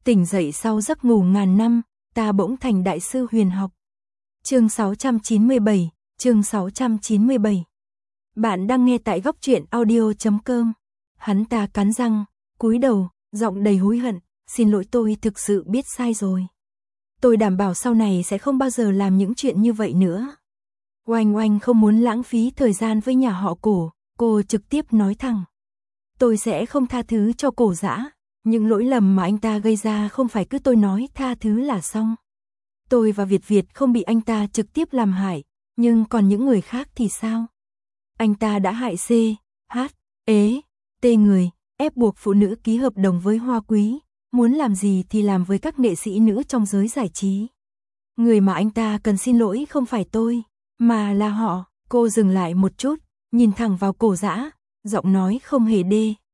Tỉnh dậy sau giấc ngủ ngàn năm, ta bỗng thành đại sư huyền học. Chương 697, chương 697. Bạn đang nghe tại góc truyện audio.com. Hắn ta cắn răng, cúi đầu, giọng đầy hối hận, xin lỗi, tôi thực sự biết sai rồi. Tôi đảm bảo sau này sẽ không bao giờ làm những chuyện như vậy nữa. Oanh Oanh không muốn lãng phí thời gian với nhà họ Cổ, cô trực tiếp nói thẳng. Tôi sẽ không tha thứ cho Cổ Dã, những lỗi lầm mà anh ta gây ra không phải cứ tôi nói tha thứ là xong. Tôi và Việt Việt không bị anh ta trực tiếp làm hại, nhưng còn những người khác thì sao? Anh ta đã hại C, H, E, T người, ép buộc phụ nữ ký hợp đồng với Hoa Quý, muốn làm gì thì làm với các nghệ sĩ nữ trong giới giải trí. Người mà anh ta cần xin lỗi không phải tôi, mà là họ. Cô dừng lại một chút, nhìn thẳng vào Cổ Dã, giọng nói không hề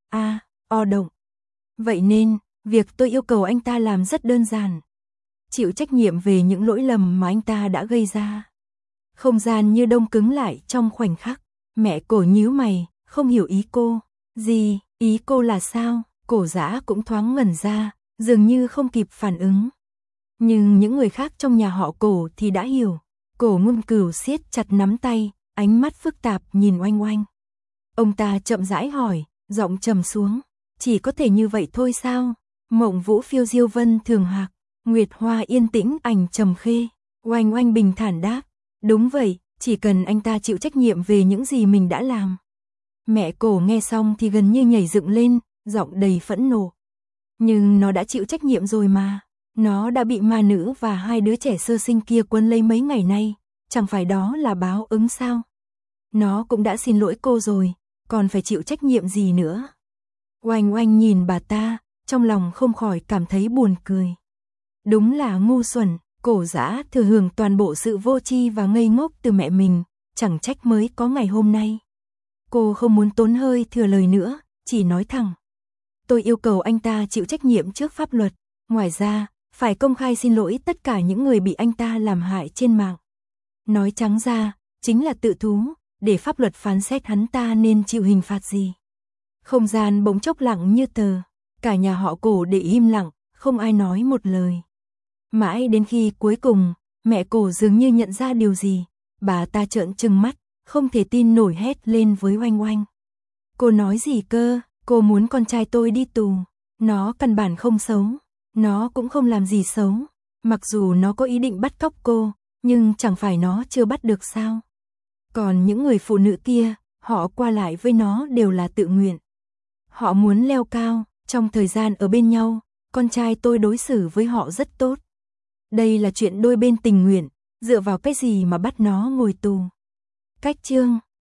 o động. Vậy nên, việc tôi yêu cầu anh ta làm rất đơn giản. Chịu trách nhiệm về những lỗi lầm mà anh ta đã gây ra. Không gian như đông cứng lại trong khoảnh khắc. Mẹ Cổ nhíu mày, không hiểu ý cô. Gì, ý cô là sao? Cổ Dã cũng thoáng ngẩn ra, dường như không kịp phản ứng. Nhưng những người khác trong nhà họ Cổ thì đã hiểu. Cổ Ngôn Cửu siết chặt nắm tay, ánh mắt phức tạp nhìn Oanh Oanh. Ông ta chậm rãi hỏi, giọng trầm xuống. Chỉ có thể như vậy thôi sao? Mộng Vũ phiêu diêu vân thường hạc, Nguyệt Hoa yên tĩnh ảnh trầm khê. Oanh Oanh bình thản đáp. Đúng vậy, chỉ cần anh ta chịu trách nhiệm về những gì mình đã làm. Mẹ Cổ nghe xong thì gần như nhảy dựng lên, giọng đầy phẫn nộ. Nhưng nó đã chịu trách nhiệm rồi mà. Nó đã bị ma nữ và hai đứa trẻ sơ sinh kia quấn lấy mấy ngày nay. Chẳng phải đó là báo ứng sao? Nó cũng đã xin lỗi cô rồi, còn phải chịu trách nhiệm gì nữa? Oanh Oanh nhìn bà ta, trong lòng không khỏi cảm thấy buồn cười. Đúng là ngu xuẩn, Cổ Dã thừa hưởng toàn bộ sự vô tri và ngây ngốc từ mẹ mình, chẳng trách mới có ngày hôm nay. Cô không muốn tốn hơi thừa lời nữa, chỉ nói thẳng. Tôi yêu cầu anh ta chịu trách nhiệm trước pháp luật, ngoài ra, phải công khai xin lỗi tất cả những người bị anh ta làm hại trên mạng. Nói trắng ra, chính là tự thú, để pháp luật phán xét hắn ta nên chịu hình phạt gì. Không gian bỗng chốc lặng như tờ, cả nhà họ Cổ để im lặng, không ai nói một lời. Mãi đến khi cuối cùng, mẹ Cổ dường như nhận ra điều gì, bà ta trợn trừng mắt, không thể tin nổi hét lên với Oanh Oanh. Cô nói gì cơ? Cô muốn con trai tôi đi tù? Nó căn bản không xấu, nó cũng không làm gì xấu. Mặc dù nó có ý định bắt cóc cô, nhưng chẳng phải nó chưa bắt được sao? Còn những người phụ nữ kia, họ qua lại với nó đều là tự nguyện. Họ muốn leo cao, trong thời gian ở bên nhau, con trai tôi đối xử với họ rất tốt. Đây là chuyện đôi bên tình nguyện, dựa vào cái gì mà bắt nó ngồi tù? Cách chương